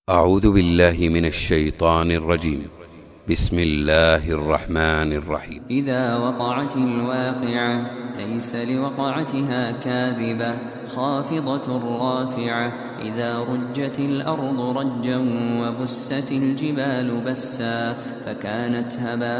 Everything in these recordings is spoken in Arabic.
أعوذ بالله من الشيطان الرجيم. بسم الله الرحمن الرحيم. إذا وقعت الواقعة ليس لوقعتها كاذبة خافضة رافعة. إذا رجت الأرض رجا وبست الجبال بسا فكانت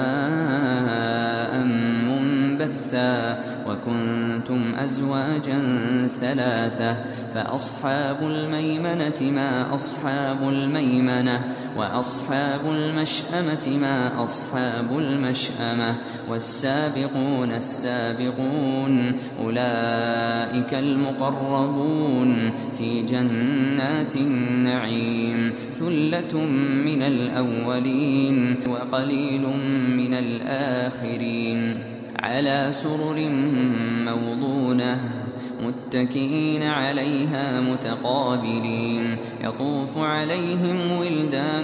هباء منبثا وكنتم أزواجا ثلاثة. فأصحاب الميمنة ما أصحاب الميمنة وأصحاب المشأمة ما أصحاب المشأمة والسابقون السابقون أولئك المقربون في جنات النعيم. ثلة من الأولين وقليل من الآخرين. على سرر موضونة متكئين عليها متقابلين. يطوف عليهم ولدان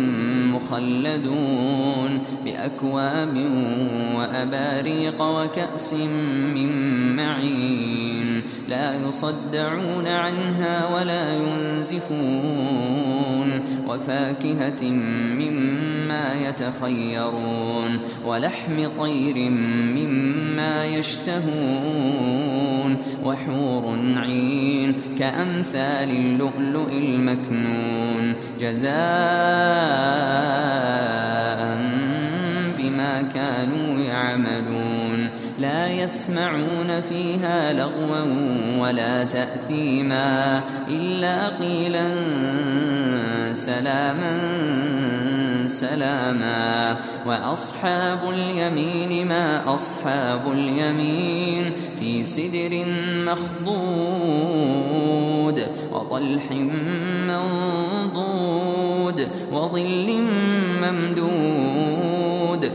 مخلدون بأكواب وأباريق وكأس من معين. لا يصدعون عنها ولا ينزفون. وفاكهة مما يتخيرون ولحم طير مما يشتهون وحور عين كأمثال اللؤلؤ المكنون جزاء بما كانوا يعملون. لا يسمعون فيها لغوا ولا تأثيما إلا قيلا سلاما سلاما. وأصحاب اليمين ما أصحاب اليمين. في سدر مخضود وطلح منضود وظل ممدود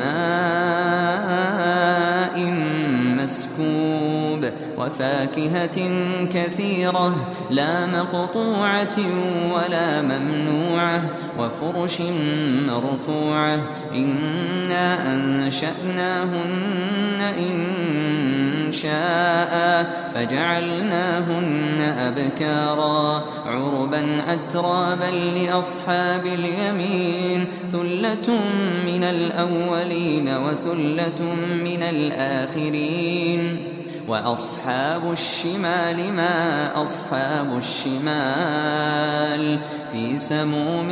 وماء مسكوب وفاكهة كثيرة لا مقطوعة ولا ممنوعة وفرش مرفوعة. إنا أنشأناهن إن شاء فجعلناهن أبكارا عربا أترابا لأصحاب اليمين. ثلة من الأولين وثلة من الآخرين. وأصحاب الشمال ما أصحاب الشمال. في سموم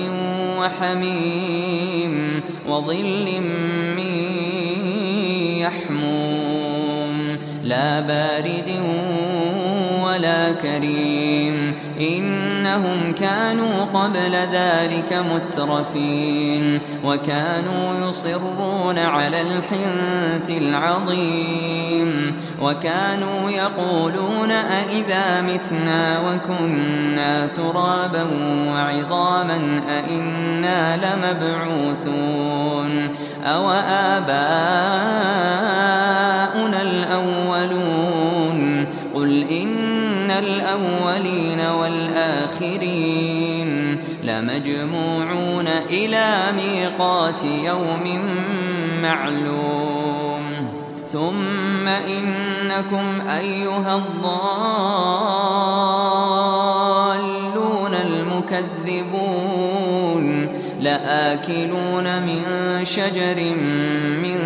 وحميم وظل من يحموم لا بارد ولا كريم. إنهم كانوا قبل ذلك مترفين وكانوا يصرون على الحنث العظيم وكانوا يقولون أئذا متنا وكنا ترابا وعظاما أئنا لمبعوثون أو آباؤنا الأولون. قل إن الأولين والآخرين لمجموعون إلى ميقات يوم معلوم. ثم إنكم أيها الضالون المكذبون لآكلون من شجر من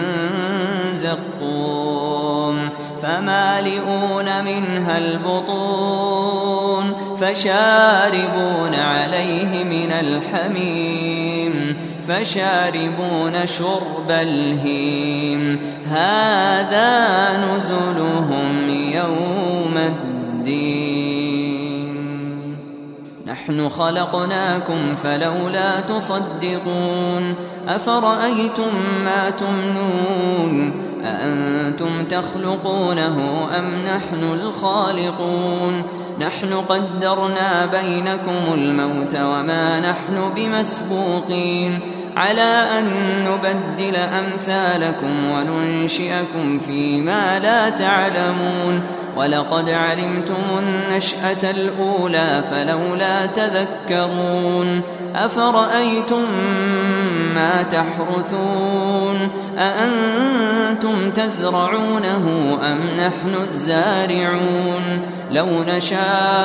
زقوم فمالئون منها البطون فشاربون عليه من الحميم فشاربون شرب الهيم. هذا نزلهم يوم الدين. نحن خلقناكم فلولا تصدقون. أفرأيتم ما تمنون أأنتم تخلقونه أم نحن الخالقون. نحن قدرنا بينكم الموت وما نحن بمسبوقين على أن نبدل أمثالكم وننشئكم فيما لا تعلمون. ولقد علمتم النشأة الأولى فلولا تذكرون. أفرأيتم ما تحرثون أأنتم تزرعونه أم نحن الزارعون. لو نشاء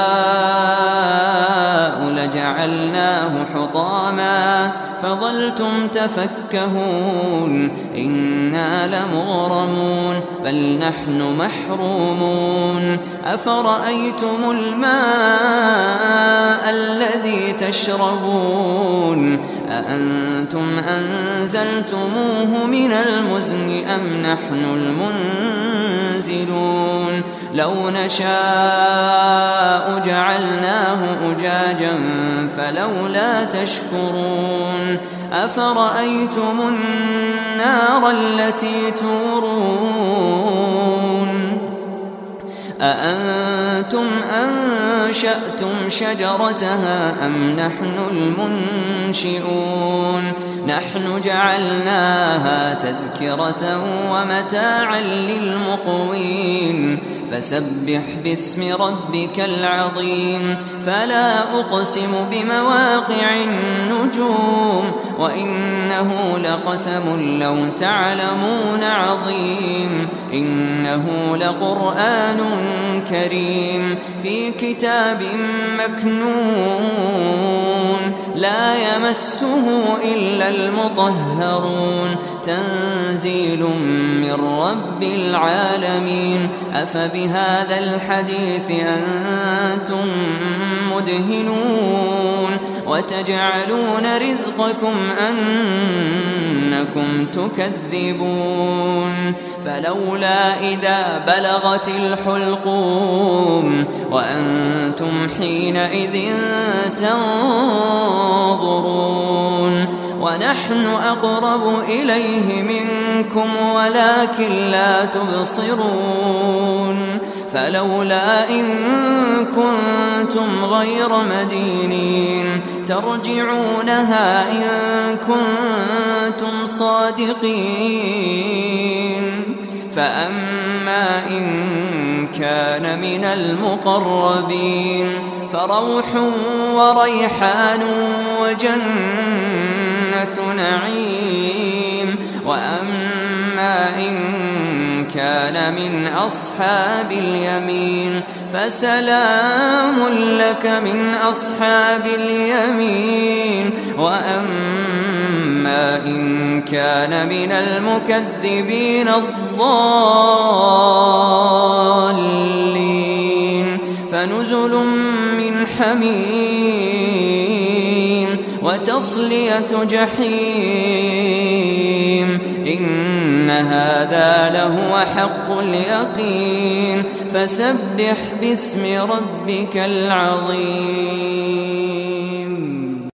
لجعلناه حطاما فظلتم تفكهون إنا لمغرمون بل نحن محرومون أفرأيتم الماء الذي تشربون أأنتم أنزلتموه من المزن أم نحن المنزلون لو نشاء جعلناه أجاجا فلولا تشكرون أفرأيتم النار التي تورون أأنتم أنشأتم شجرتها أم نحن المنشئون نحن جعلناها تذكرة ومتاعا للمقوين فسبح باسم ربك العظيم فلا أقسم بمواقع النجوم وإنه لقسم لو تعلمون عظيم إنه لقرآن كريم في كتاب مكنون لا يمسه إلا المطهرون تنزيل من رب العالمين أفبهذا الحديث أنتم مدهنون وتجعلون رزقكم أنكم تكذبون فلولا إذا بلغت الحلقوم وأنتم حينئذ تنظرون ونحن أقرب إليه منكم ولكن لا تبصرون فلولا إن كنتم غير مدينين ترجعونها إن كنتم صادقين فأما إن كان من المقربين فروح وريحان وجنة نعيم وأما إن كان من أصحاب اليمين فسلام لك من أصحاب اليمين وأما إن كان من المكذبين الضالين فنزل من حميم وتصلية جحيم إن هذا لهو حق اليقين فسبح باسم ربك العظيم